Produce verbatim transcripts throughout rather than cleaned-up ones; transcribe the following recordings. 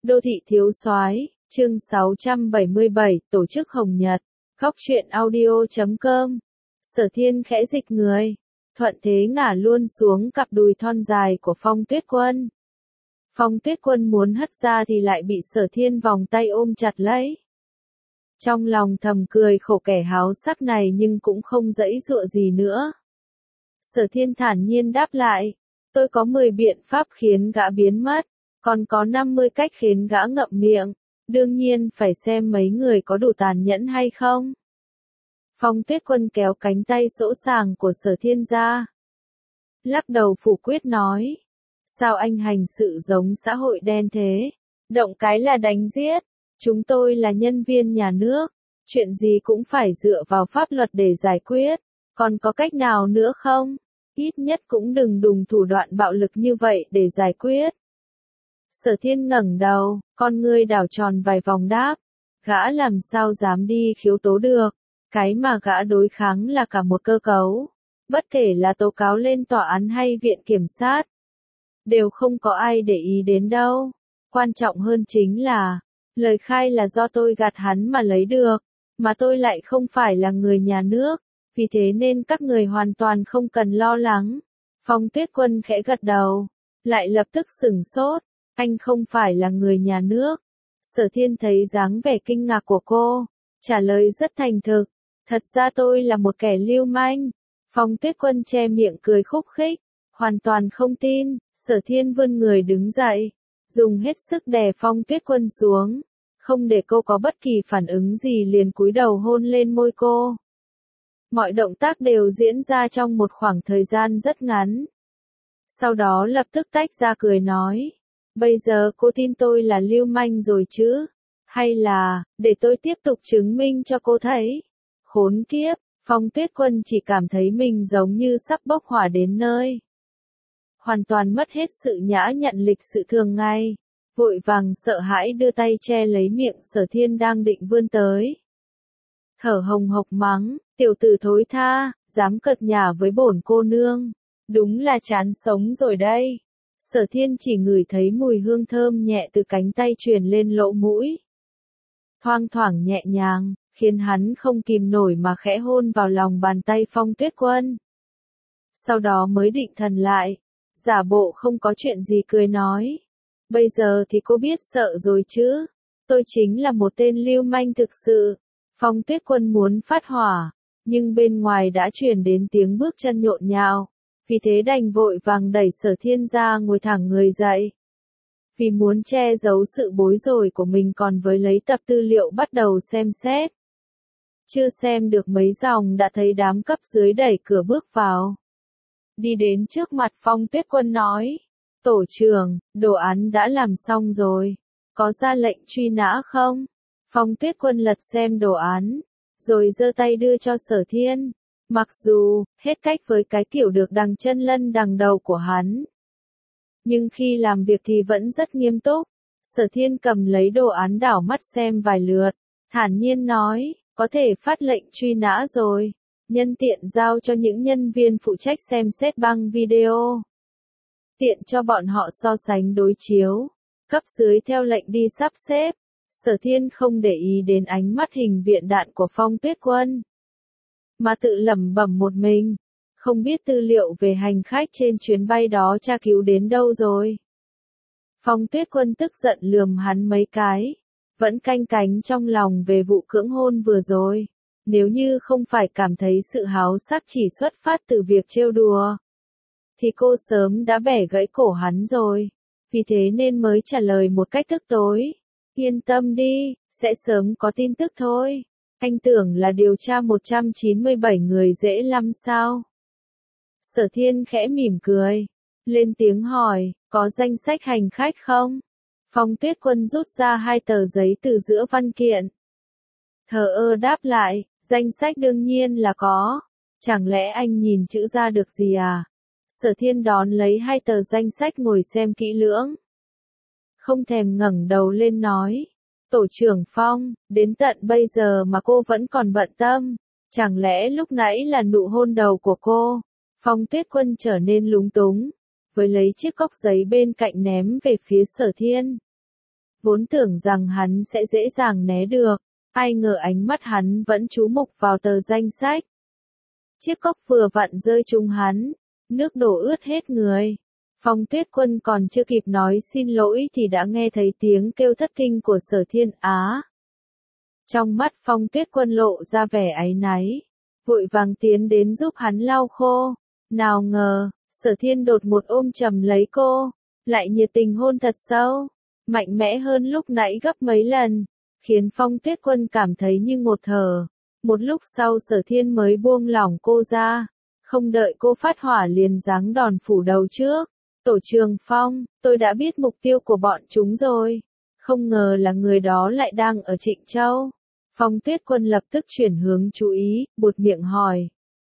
Đô thị thiếu soái, chương sáu trăm bảy mươi bảy, tổ chức Hồng Nhật, góc truyện audio chấm com. Sở Thiên khẽ dịch người, thuận thế ngả luôn xuống cặp đùi thon dài của Phong Tuyết Quân. Phong Tuyết Quân muốn hất ra thì lại bị Sở Thiên vòng tay ôm chặt lấy. Trong lòng thầm cười khổ kẻ háo sắc này nhưng cũng không dãy dụa gì nữa. Sở Thiên thản nhiên đáp lại, tôi có mười biện pháp khiến gã biến mất, còn có năm mươi cách khiến gã ngậm miệng, đương nhiên phải xem mấy người có đủ tàn nhẫn hay không. Phong Tuyết Quân kéo cánh tay sỗ sàng của Sở Thiên ra. Lắc đầu phủ quyết nói, sao anh hành sự giống xã hội đen thế, động cái là đánh giết, chúng tôi là nhân viên nhà nước, chuyện gì cũng phải dựa vào pháp luật để giải quyết, còn có cách nào nữa không? Ít nhất cũng đừng dùng thủ đoạn bạo lực như vậy để giải quyết. Sở Thiên ngẩng đầu, con ngươi đảo tròn vài vòng đáp, gã làm sao dám đi khiếu tố được, cái mà gã đối kháng là cả một cơ cấu, bất kể là tố cáo lên tòa án hay viện kiểm sát, đều không có ai để ý đến đâu, quan trọng hơn chính là, lời khai là do tôi gạt hắn mà lấy được, mà tôi lại không phải là người nhà nước, vì thế nên các người hoàn toàn không cần lo lắng. Phong Tuyết Quân khẽ gật đầu, lại lập tức sửng sốt, anh không phải là người nhà nước. Sở Thiên thấy dáng vẻ kinh ngạc của cô, trả lời rất thành thực, thật ra tôi là một kẻ lưu manh. Phong Tuyết Quân che miệng cười khúc khích, hoàn toàn không tin. Sở Thiên vươn người đứng dậy, dùng hết sức đè Phong Tuyết Quân xuống, không để cô có bất kỳ phản ứng gì liền cúi đầu hôn lên môi cô. Mọi động tác đều diễn ra trong một khoảng thời gian rất ngắn. Sau đó lập tức tách ra cười nói, bây giờ cô tin tôi là lưu manh rồi chứ? Hay là, để tôi tiếp tục chứng minh cho cô thấy? Khốn kiếp, Phong Tuyết Quân chỉ cảm thấy mình giống như sắp bốc hỏa đến nơi. Hoàn toàn mất hết sự nhã nhặn lịch sự thường ngày, vội vàng sợ hãi đưa tay che lấy miệng Sở Thiên đang định vươn tới. Thở hồng hộc mắng, tiểu tử thối tha, dám cợt nhả với bổn cô nương, đúng là chán sống rồi đây. Sở Thiên chỉ ngửi thấy mùi hương thơm nhẹ từ cánh tay truyền lên lỗ mũi. Thoang thoảng nhẹ nhàng, khiến hắn không kìm nổi mà khẽ hôn vào lòng bàn tay Phong Tuyết Quân. Sau đó mới định thần lại, giả bộ không có chuyện gì cười nói. Bây giờ thì cô biết sợ rồi chứ, tôi chính là một tên lưu manh thực sự. Phong Tuyết Quân muốn phát hỏa, nhưng bên ngoài đã truyền đến tiếng bước chân nhộn nhạo, vì thế đành vội vàng đẩy Sở Thiên ra ngồi thẳng người dậy. Vì muốn che giấu sự bối rối của mình còn với lấy tập tư liệu bắt đầu xem xét. Chưa xem được mấy dòng đã thấy đám cấp dưới đẩy cửa bước vào. Đi đến trước mặt Phong Tuyết Quân nói, tổ trưởng, đồ án đã làm xong rồi, có ra lệnh truy nã không? Phong Tuyết Quân lật xem đồ án, rồi giơ tay đưa cho Sở Thiên. Mặc dù, hết cách với cái kiểu được đằng chân lân đằng đầu của hắn, nhưng khi làm việc thì vẫn rất nghiêm túc. Sở Thiên cầm lấy đồ án đảo mắt xem vài lượt, thản nhiên nói, có thể phát lệnh truy nã rồi, nhân tiện giao cho những nhân viên phụ trách xem xét băng video. Tiện cho bọn họ so sánh đối chiếu, cấp dưới theo lệnh đi sắp xếp. Sở Thiên không để ý đến ánh mắt hình viện đạn của Phong Tuyết Quân, mà tự lẩm bẩm một mình, không biết tư liệu về hành khách trên chuyến bay đó tra cứu đến đâu rồi. Phong Tuyết Quân tức giận lườm hắn mấy cái, vẫn canh cánh trong lòng về vụ cưỡng hôn vừa rồi, nếu như không phải cảm thấy sự háo sắc chỉ xuất phát từ việc trêu đùa, thì cô sớm đã bẻ gãy cổ hắn rồi, vì thế nên mới trả lời một cách tức tối. Yên tâm đi, sẽ sớm có tin tức thôi. Anh tưởng là điều tra một trăm chín mươi bảy người dễ lắm sao? Sở Thiên khẽ mỉm cười, lên tiếng hỏi, có danh sách hành khách không? Phong Tuyết Quân rút ra hai tờ giấy từ giữa văn kiện. Thờ ơ đáp lại, danh sách đương nhiên là có. Chẳng lẽ anh nhìn chữ ra được gì à? Sở Thiên đón lấy hai tờ danh sách ngồi xem kỹ lưỡng. Không thèm ngẩng đầu lên nói, tổ trưởng Phong, đến tận bây giờ mà cô vẫn còn bận tâm, chẳng lẽ lúc nãy là nụ hôn đầu của cô? Phong Tuyết Quân trở nên lúng túng, với lấy chiếc cốc giấy bên cạnh ném về phía Sở Thiên. vốn tưởng rằng hắn sẽ dễ dàng né được, ai ngờ ánh mắt hắn vẫn chú mục vào tờ danh sách. Chiếc cốc vừa vặn rơi trúng hắn, nước đổ ướt hết người. Phong Tuyết Quân còn chưa kịp nói xin lỗi thì đã nghe thấy tiếng kêu thất kinh của Sở Thiên Á. Trong mắt Phong Tuyết Quân lộ ra vẻ áy náy, vội vàng tiến đến giúp hắn lau khô. Nào ngờ, Sở Thiên đột một ôm chầm lấy cô, lại nhiệt tình hôn thật sâu, mạnh mẽ hơn lúc nãy gấp mấy lần, khiến Phong Tuyết Quân cảm thấy như ngột thở. Một lúc sau Sở Thiên mới buông lỏng cô ra, không đợi cô phát hỏa liền giáng đòn phủ đầu trước. Tổ trưởng Phong, tôi đã biết mục tiêu của bọn chúng rồi. Không ngờ là người đó lại đang ở Trịnh Châu. Phong Tuyết Quân lập tức chuyển hướng chú ý, buột miệng hỏi.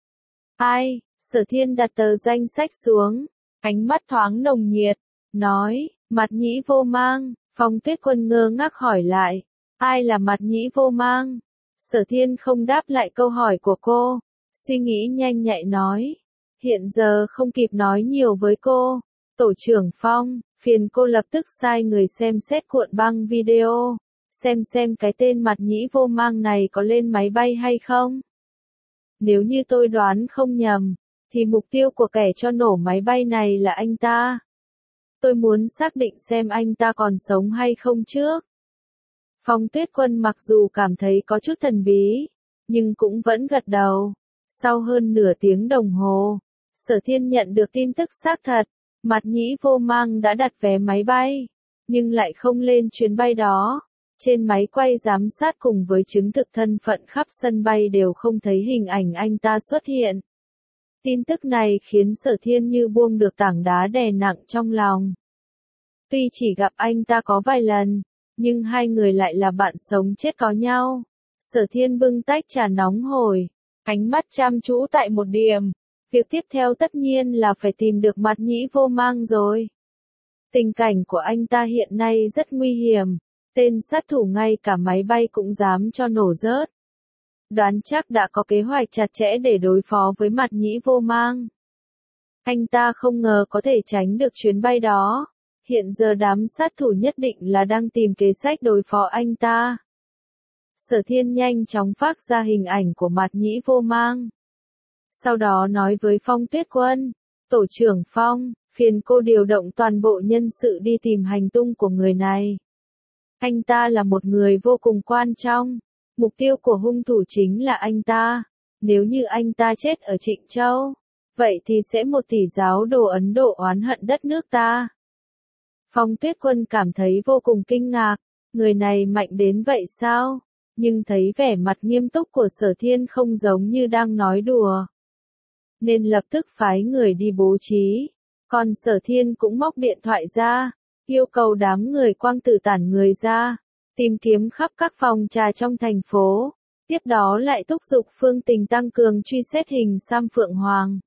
Ai? Sở Thiên đặt tờ danh sách xuống, ánh mắt thoáng nồng nhiệt, nói, Mặt Nhĩ Vô Mang. Phong Tuyết Quân ngơ ngác hỏi lại, ai là Mặt Nhĩ Vô Mang? Sở Thiên không đáp lại câu hỏi của cô, suy nghĩ nhanh nhạy nói, hiện giờ không kịp nói nhiều với cô. Tổ trưởng Phong, phiền cô lập tức sai người xem xét cuộn băng video, xem xem cái tên Mặt Nhĩ Vô Mang này có lên máy bay hay không. Nếu như tôi đoán không nhầm, thì mục tiêu của kẻ cho nổ máy bay này là anh ta. Tôi muốn xác định xem anh ta còn sống hay không trước. Phong Tuyết Quân mặc dù cảm thấy có chút thần bí, nhưng cũng vẫn gật đầu. Sau hơn nửa tiếng đồng hồ, Sở Thiên nhận được tin tức xác thật, Mặt Nhĩ Vô Mang đã đặt vé máy bay, nhưng lại không lên chuyến bay đó. Trên máy quay giám sát cùng với chứng thực thân phận khắp sân bay đều không thấy hình ảnh anh ta xuất hiện. Tin tức này khiến Sở Thiên như buông được tảng đá đè nặng trong lòng. Tuy chỉ gặp anh ta có vài lần, nhưng hai người lại là bạn sống chết có nhau. Sở Thiên bưng tách trà nóng hổi, ánh mắt chăm chú tại một điểm. Việc tiếp theo tất nhiên là phải tìm được Mặt Nhĩ Vô Mang rồi. Tình cảnh của anh ta hiện nay rất nguy hiểm, tên sát thủ ngay cả máy bay cũng dám cho nổ rớt. Đoán chắc đã có kế hoạch chặt chẽ để đối phó với Mặt Nhĩ Vô Mang. Anh ta không ngờ có thể tránh được chuyến bay đó. Hiện giờ đám sát thủ nhất định là đang tìm kế sách đối phó anh ta. Sở Thiên nhanh chóng phát ra hình ảnh của Mặt Nhĩ Vô Mang. Sau đó nói với Phong Tuyết Quân, Tổ trưởng Phong, phiền cô điều động toàn bộ nhân sự đi tìm hành tung của người này. Anh ta là một người vô cùng quan trọng, mục tiêu của hung thủ chính là anh ta. Nếu như anh ta chết ở Trịnh Châu, vậy thì sẽ một tỷ giáo đồ Ấn Độ oán hận đất nước ta. Phong Tuyết Quân cảm thấy vô cùng kinh ngạc, người này mạnh đến vậy sao? Nhưng thấy vẻ mặt nghiêm túc của Sở Thiên không giống như đang nói đùa, nên lập tức phái người đi bố trí. Còn Sở Thiên cũng móc điện thoại ra, yêu cầu đám người quang tử tản người ra, tìm kiếm khắp các phòng trà trong thành phố. Tiếp đó lại thúc giục Phương Tình tăng cường truy xét hình xăm Phượng Hoàng.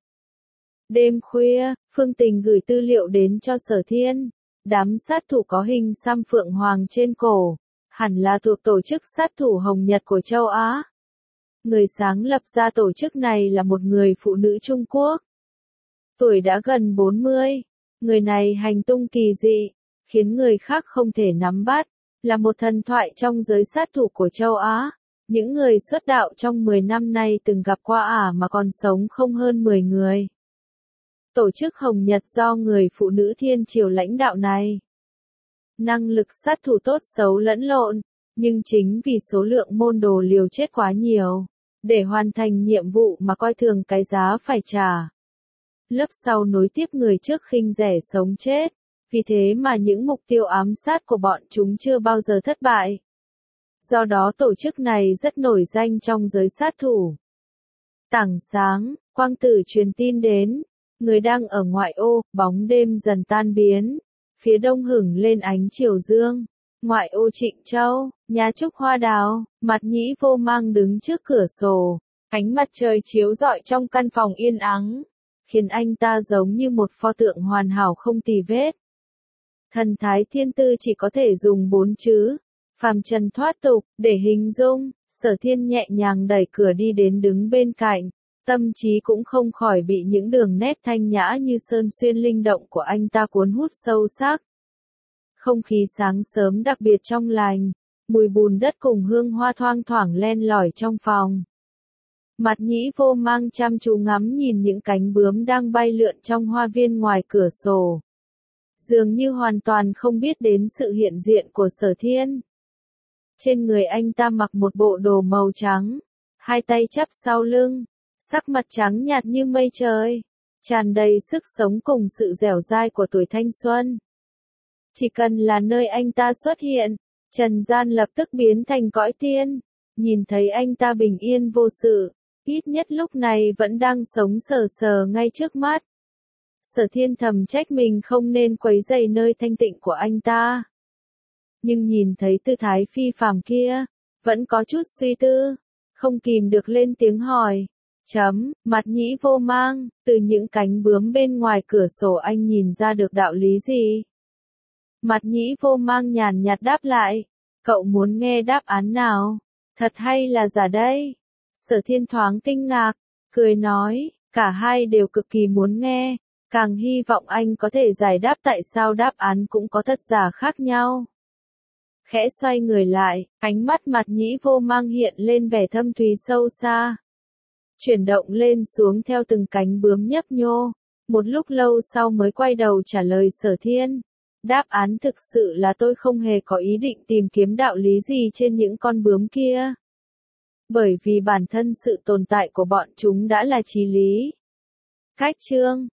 Đêm khuya, Phương Tình gửi tư liệu đến cho Sở Thiên. Đám sát thủ có hình xăm Phượng Hoàng trên cổ, hẳn là thuộc tổ chức sát thủ Hồng Nhật của châu Á. Người sáng lập ra tổ chức này là một người phụ nữ Trung Quốc. Tuổi đã gần bốn mươi, người này hành tung kỳ dị, khiến người khác không thể nắm bắt, là một thần thoại trong giới sát thủ của châu Á. Những người xuất đạo trong mười năm nay từng gặp qua ả mà còn sống không hơn mười người. Tổ chức Hồng Nhật do người phụ nữ thiên triều lãnh đạo này. Năng lực sát thủ tốt xấu lẫn lộn, nhưng chính vì số lượng môn đồ liều chết quá nhiều, để hoàn thành nhiệm vụ mà coi thường cái giá phải trả. Lớp sau nối tiếp người trước khinh rẻ sống chết, vì thế mà những mục tiêu ám sát của bọn chúng chưa bao giờ thất bại. Do đó tổ chức này rất nổi danh trong giới sát thủ. Tảng sáng, quang tử truyền tin đến. Người đang ở ngoại ô, bóng đêm dần tan biến. Phía đông hửng lên ánh chiều dương. Ngoại ô Trịnh Châu, nhà Trúc Hoa Đào, Mặt Nhĩ Vô Mang đứng trước cửa sổ. Ánh mặt trời chiếu rọi trong căn phòng yên ắng, khiến anh ta giống như một pho tượng hoàn hảo không tì vết. Thần thái thiên tư chỉ có thể dùng bốn chữ, phàm trần thoát tục, để hình dung. Sở Thiên nhẹ nhàng đẩy cửa đi đến đứng bên cạnh. Tâm trí cũng không khỏi bị những đường nét thanh nhã như sơn xuyên linh động của anh ta cuốn hút sâu sắc. Không khí sáng sớm đặc biệt trong lành, mùi bùn đất cùng hương hoa thoang thoảng len lỏi trong phòng. Mặt Nhĩ Vô Mang chăm chú ngắm nhìn những cánh bướm đang bay lượn trong hoa viên ngoài cửa sổ. Dường như hoàn toàn không biết đến sự hiện diện của Sở Thiên. Trên người anh ta mặc một bộ đồ màu trắng, hai tay chắp sau lưng, sắc mặt trắng nhạt như mây trời, tràn đầy sức sống cùng sự dẻo dai của tuổi thanh xuân. Chỉ cần là nơi anh ta xuất hiện, trần gian lập tức biến thành cõi tiên. Nhìn thấy anh ta bình yên vô sự, ít nhất lúc này vẫn đang sống sờ sờ ngay trước mắt. Sở Thiên thầm trách mình không nên quấy rầy nơi thanh tịnh của anh ta. Nhưng nhìn thấy tư thái phi phàm kia, vẫn có chút suy tư, không kìm được lên tiếng hỏi. Chấm, Mặt Nhĩ Vô Mang, từ những cánh bướm bên ngoài cửa sổ anh nhìn ra được đạo lý gì? Mặt Nhĩ Vô Mang nhàn nhạt đáp lại, cậu muốn nghe đáp án nào? Thật hay là giả đây? Sở Thiên thoáng kinh ngạc, cười nói, cả hai đều cực kỳ muốn nghe, càng hy vọng anh có thể giải đáp tại sao đáp án cũng có thật giả khác nhau. Khẽ xoay người lại, ánh mắt Mặt Nhĩ Vô Mang hiện lên vẻ thâm thúy sâu xa. Chuyển động lên xuống theo từng cánh bướm nhấp nhô, một lúc lâu sau mới quay đầu trả lời Sở Thiên. Đáp án thực sự là tôi không hề có ý định tìm kiếm đạo lý gì trên những con bướm kia. Bởi vì bản thân sự tồn tại của bọn chúng đã là chí lý. Cách chương